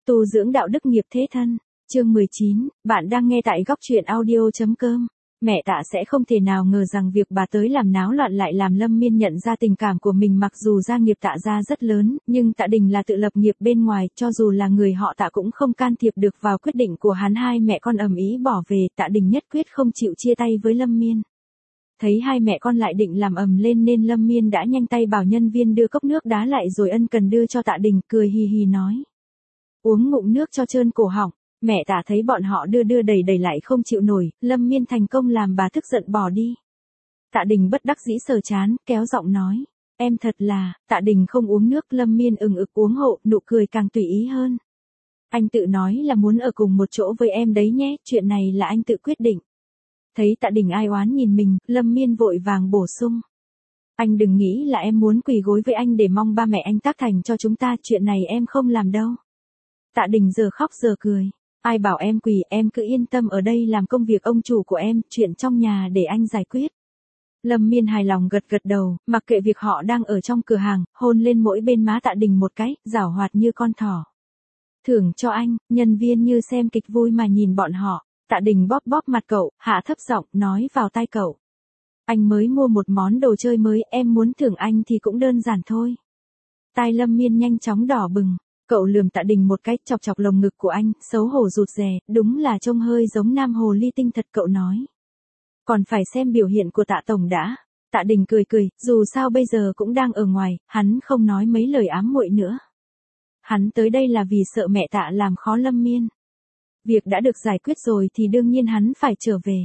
Tu dưỡng đạo đức nghiệp thế thân. Chương 19, bạn đang nghe tại góc truyện audio.com. Mẹ Tạ sẽ không thể nào ngờ rằng việc bà tới làm náo loạn lại làm Lâm Miên nhận ra tình cảm của mình. Mặc dù gia nghiệp Tạ gia rất lớn, nhưng Tạ Đình là tự lập nghiệp bên ngoài, cho dù là người họ Tạ cũng không can thiệp được vào quyết định của hắn. Hai mẹ con ầm ĩ bỏ về, Tạ Đình nhất quyết không chịu chia tay với Lâm Miên. Thấy hai mẹ con lại định làm ầm lên nên Lâm Miên đã nhanh tay bảo nhân viên đưa cốc nước đá lại rồi ân cần đưa cho Tạ Đình, cười hì hì nói: "Uống ngụm nước cho trơn cổ họng." Mẹ Tạ thấy bọn họ đưa đẩy lại không chịu nổi, Lâm Miên thành công làm bà tức giận bỏ đi. Tạ Đình bất đắc dĩ sờ chán, kéo giọng nói: "Em thật là." Tạ Đình không uống nước, Lâm Miên ừng ực uống hộ, nụ cười càng tùy ý hơn. "Anh tự nói là muốn ở cùng một chỗ với em đấy nhé, chuyện này là anh tự quyết định." Thấy Tạ Đình ai oán nhìn mình, Lâm Miên vội vàng bổ sung: "Anh đừng nghĩ là em muốn quỳ gối với anh để mong ba mẹ anh tác thành cho chúng ta, chuyện này em không làm đâu." Tạ Đình giờ khóc giờ cười: "Ai bảo em quỳ, em cứ yên tâm ở đây làm công việc ông chủ của em, chuyện trong nhà để anh giải quyết." Lâm Miên hài lòng gật đầu, mặc kệ việc họ đang ở trong cửa hàng, hôn lên mỗi bên má Tạ Đình một cái, giảo hoạt như con thỏ. "Thưởng cho anh." Nhân viên như xem kịch vui mà nhìn bọn họ. Tạ Đình bóp bóp mặt cậu, hạ thấp giọng nói vào tai cậu: "Anh mới mua một món đồ chơi mới, em muốn thưởng anh thì cũng đơn giản thôi." Tai Lâm Miên nhanh chóng đỏ bừng. Cậu lườm Tạ Đình một cái, chọc chọc lồng ngực của anh, xấu hổ rụt rè, đúng là trông hơi giống nam hồ ly tinh thật. Cậu nói: "Còn phải xem biểu hiện của Tạ tổng đã." Tạ Đình cười, dù sao bây giờ cũng đang ở ngoài, hắn không nói mấy lời ám muội nữa. Hắn tới đây là vì sợ mẹ Tạ làm khó Lâm Miên. Việc đã được giải quyết rồi thì đương nhiên hắn phải trở về.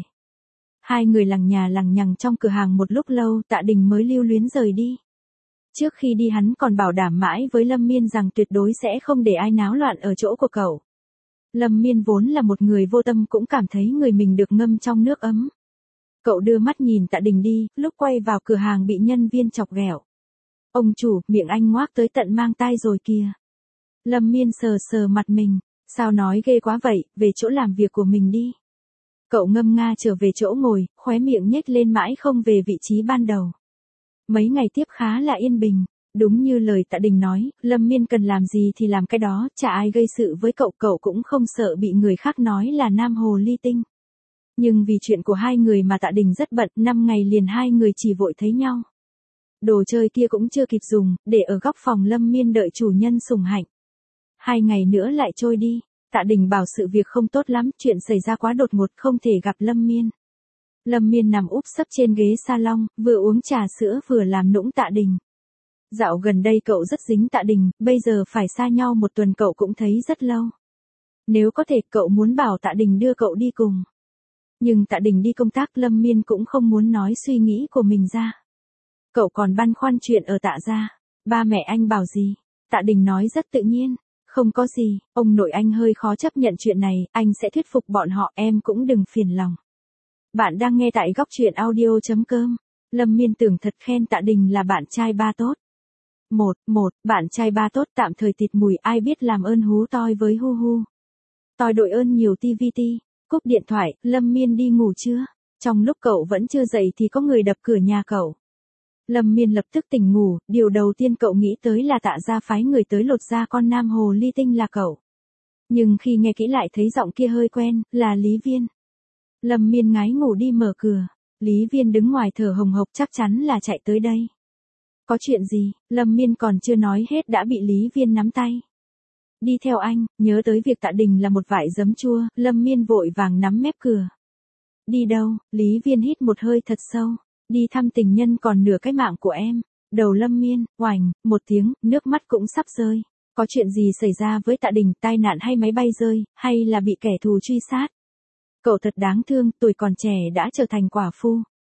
Hai người lằng nhà lằng nhằng trong cửa hàng một lúc lâu, Tạ Đình mới lưu luyến rời đi. Trước khi đi hắn còn bảo đảm mãi với Lâm Miên rằng tuyệt đối sẽ không để ai náo loạn ở chỗ của cậu. Lâm Miên vốn là một người vô tâm cũng cảm thấy người mình được ngâm trong nước ấm. Cậu đưa mắt nhìn Tạ Đình đi, lúc quay vào cửa hàng bị nhân viên chọc ghẹo: "Ông chủ, miệng anh ngoác tới tận mang tai rồi kìa." Lâm Miên sờ mặt mình: "Sao nói ghê quá vậy, về chỗ làm việc của mình đi." Cậu ngâm nga trở về chỗ ngồi, khóe miệng nhếch lên mãi không về vị trí ban đầu. Mấy ngày tiếp khá là yên bình. Đúng như lời Tạ Đình nói, Lâm Miên cần làm gì thì làm cái đó, chả ai gây sự với cậu, cậu cũng không sợ bị người khác nói là nam hồ ly tinh. Nhưng vì chuyện của hai người mà Tạ Đình rất bận, 5 ngày liền hai người chỉ vội thấy nhau. Đồ chơi kia cũng chưa kịp dùng, để ở góc phòng Lâm Miên đợi chủ nhân sủng hạnh. 2 ngày nữa lại trôi đi. Tạ Đình bảo sự việc không tốt lắm, chuyện xảy ra quá đột ngột, không thể gặp Lâm Miên. Lâm Miên nằm úp sấp trên ghế salon, vừa uống trà sữa vừa làm nũng Tạ Đình. Dạo gần đây cậu rất dính Tạ Đình, bây giờ phải xa nhau 1 tuần cậu cũng thấy rất lâu. Nếu có thể cậu muốn bảo Tạ Đình đưa cậu đi cùng. Nhưng Tạ Đình đi công tác, Lâm Miên cũng không muốn nói suy nghĩ của mình ra. Cậu còn băn khoăn chuyện ở Tạ gia. "Ba mẹ anh bảo gì?" Tạ Đình nói rất tự nhiên: "Không có gì, ông nội anh hơi khó chấp nhận chuyện này, anh sẽ thuyết phục bọn họ, em cũng đừng phiền lòng." Bạn đang nghe tại góc truyện audio.com. Lâm Miên tưởng thật khen Tạ Đình là bạn trai ba tốt. Bạn trai ba tốt tạm thời tịt mùi, ai biết làm ơn hú toi với hu hu. Toi đội ơn nhiều TVT. Cúp điện thoại, Lâm Miên đi ngủ chưa? Trong lúc cậu vẫn chưa dậy thì có người đập cửa nhà cậu. Lâm Miên lập tức tỉnh ngủ, điều đầu tiên cậu nghĩ tới là Tạ gia phái người tới lột da con nam hồ ly tinh là cậu. Nhưng khi nghe kỹ lại thấy giọng kia hơi quen, là Lý Viên. Lâm Miên ngái ngủ đi mở cửa. Lý Viên đứng ngoài thở hồng hộc, chắc chắn là chạy tới đây. "Có chuyện gì?" Lâm Miên còn chưa nói hết đã bị Lý Viên nắm tay. "Đi theo anh." Nhớ tới việc Tạ Đình là một vải giấm chua, Lâm Miên vội vàng nắm mép cửa. "Đi đâu?" Lý Viên hít một hơi thật sâu. "Đi thăm tình nhân còn nửa cái mạng của em." Đầu Lâm Miên, oành, một tiếng, nước mắt cũng sắp rơi. Có chuyện gì xảy ra với Tạ Đình, tai nạn hay máy bay rơi, hay là bị kẻ thù truy sát? Cậu thật đáng thương, tuổi còn trẻ đã trở thành quả phu.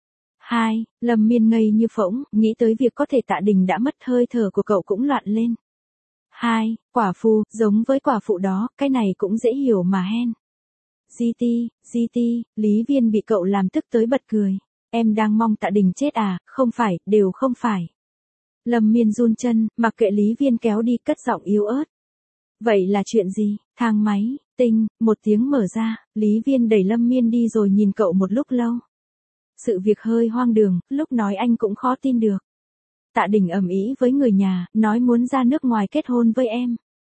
Lâm Miên ngây như phỗng, nghĩ tới việc có thể Tạ Đình đã mất, hơi thở của cậu cũng loạn lên. Quả phu, giống với quả phụ đó, cái này cũng dễ hiểu mà hen. GT, Lý Viên bị cậu làm tức tới bật cười. "Em đang mong Tạ Đình chết à?" "Không phải, đều không phải." Lâm Miên run chân, mặc kệ Lý Viên kéo đi, cất giọng yếu ớt. "Vậy là chuyện gì?" Thang máy, tinh, một tiếng mở ra, Lý Viên đẩy Lâm Miên đi rồi nhìn cậu một lúc lâu. Sự việc hơi hoang đường, lúc nói anh cũng khó tin được. "Tạ Đình ầm ĩ với người nhà, nói muốn ra nước ngoài kết hôn với em."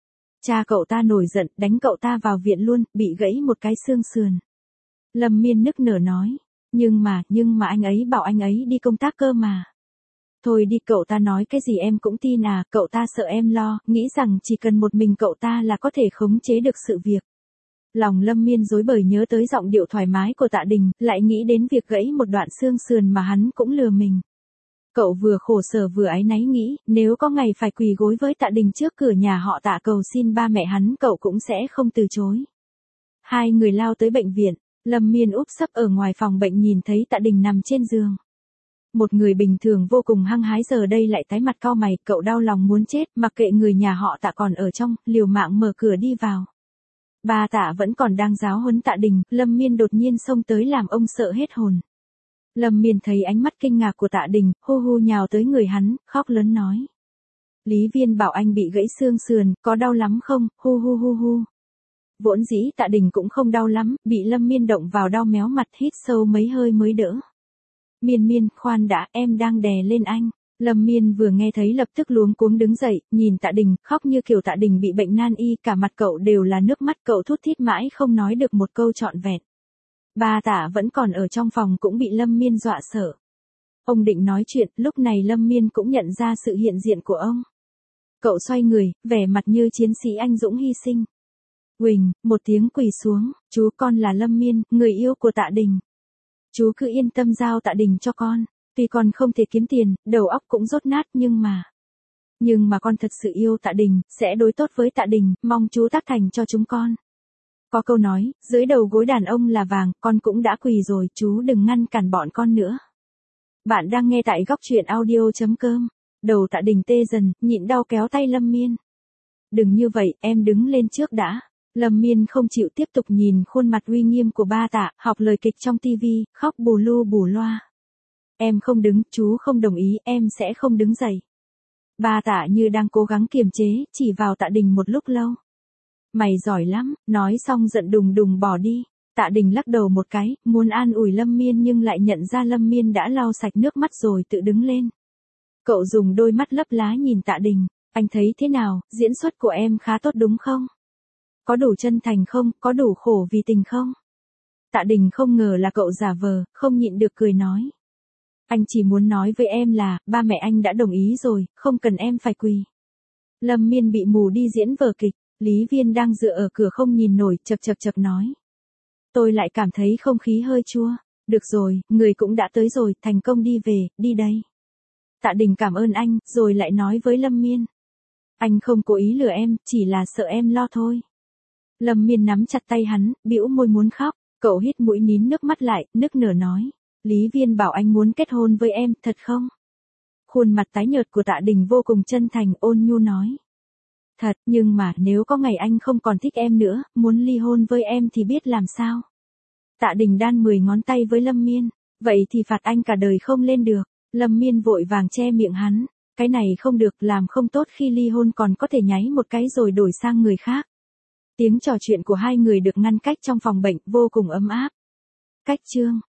cha cậu ta nổi giận, đánh cậu ta vào viện luôn, bị gãy một cái xương sườn. Lâm Miên nức nở nói, nhưng mà anh ấy bảo anh ấy đi công tác cơ mà. Thôi đi, cậu ta nói cái gì em cũng tin à, cậu ta sợ em lo, nghĩ rằng chỉ cần một mình cậu ta là có thể khống chế được sự việc. Lòng Lâm Miên rối bời nhớ tới giọng điệu thoải mái của Tạ Đình, lại nghĩ đến việc gãy một đoạn xương sườn mà hắn cũng lừa mình. Cậu vừa khổ sở vừa áy náy nghĩ, nếu có ngày phải quỳ gối với Tạ Đình trước cửa nhà họ Tạ cầu xin ba mẹ hắn, cậu cũng sẽ không từ chối. Hai người lao tới bệnh viện, Lâm Miên úp sấp ở ngoài phòng bệnh nhìn thấy Tạ Đình nằm trên giường. Một người bình thường vô cùng hăng hái giờ đây lại tái mặt cau mày, cậu đau lòng muốn chết, mặc kệ người nhà họ Tạ còn ở trong, liều mạng mở cửa đi vào. Ba Tạ vẫn còn đang giáo huấn Tạ Đình, Lâm Miên đột nhiên xông tới làm ông sợ hết hồn. Lâm Miên thấy ánh mắt kinh ngạc của Tạ Đình, hu hu nhào tới người hắn, khóc lớn nói. Lý Viên bảo anh bị gãy xương sườn, có đau lắm không, hu hu hu hu. Vốn dĩ Tạ Đình cũng không đau lắm, bị Lâm Miên động vào đau méo mặt, hít sâu mấy hơi mới đỡ. Miên, khoan đã, em đang đè lên anh. Lâm Miên vừa nghe thấy lập tức luống cuống đứng dậy, nhìn Tạ Đình, khóc như kiểu Tạ Đình bị bệnh nan y, cả mặt cậu đều là nước mắt, cậu thút thít mãi không nói được một câu trọn vẹn. Ba Tạ vẫn còn ở trong phòng cũng bị Lâm Miên dọa sợ. Ông định nói chuyện, lúc này Lâm Miên cũng nhận ra sự hiện diện của ông. Cậu xoay người, vẻ mặt như chiến sĩ anh dũng hy sinh. Huỳnh, một tiếng quỳ xuống, chú con là Lâm Miên, người yêu của Tạ Đình. Chú cứ yên tâm giao Tạ Đình cho con, tuy con không thể kiếm tiền, đầu óc cũng dốt nát nhưng mà con thật sự yêu Tạ Đình, sẽ đối tốt với Tạ Đình, mong chú tác thành cho chúng con. Có câu nói, dưới đầu gối đàn ông là vàng, con cũng đã quỳ rồi, chú đừng ngăn cản bọn con nữa. Bạn đang nghe tại góc truyện audio.com. Đầu Tạ Đình tê dần, nhịn đau kéo tay Lâm Miên. Đừng như vậy, em đứng lên trước đã. Lâm Miên không chịu tiếp tục nhìn khuôn mặt uy nghiêm của ba Tạ, học lời kịch trong tivi, khóc bù lu bù loa. Em không đứng, chú không đồng ý, em sẽ không đứng dậy. Ba Tạ như đang cố gắng kiềm chế, chỉ vào Tạ Đình một lúc lâu. Mày giỏi lắm, nói xong giận đùng đùng bỏ đi. Tạ Đình lắc đầu một cái, muốn an ủi Lâm Miên nhưng lại nhận ra Lâm Miên đã lau sạch nước mắt rồi tự đứng lên. Cậu dùng đôi mắt lấp lá nhìn Tạ Đình, anh thấy thế nào, diễn xuất của em khá tốt đúng không? Có đủ chân thành không, có đủ khổ vì tình không? Tạ Đình không ngờ là cậu giả vờ, không nhịn được cười nói. Anh chỉ muốn nói với em là, ba mẹ anh đã đồng ý rồi, không cần em phải quỳ. Lâm Miên bị mù đi diễn vở kịch, Lý Viên đang dựa ở cửa không nhìn nổi, chập nói. Tôi lại cảm thấy không khí hơi chua. Được rồi, người cũng đã tới rồi, thành công đi về, đi đây. Tạ Đình cảm ơn anh, rồi lại nói với Lâm Miên. Anh không cố ý lừa em, chỉ là sợ em lo thôi. Lâm Miên nắm chặt tay hắn, bĩu môi muốn khóc, cậu hít mũi nín nước mắt lại, nức nở nói. Lý Viên bảo anh muốn kết hôn với em, thật không? Khuôn mặt tái nhợt của Tạ Đình vô cùng chân thành, ôn nhu nói. Thật, nhưng mà nếu có ngày anh không còn thích em nữa, muốn ly hôn với em thì biết làm sao? Tạ Đình đan 10 ngón tay với Lâm Miên, vậy thì phạt anh cả đời không lên được. Lâm Miên vội vàng che miệng hắn, cái này không được, làm không tốt khi ly hôn còn có thể nháy một cái rồi đổi sang người khác. Tiếng trò chuyện của hai người được ngăn cách trong phòng bệnh vô cùng ấm áp. Cách chương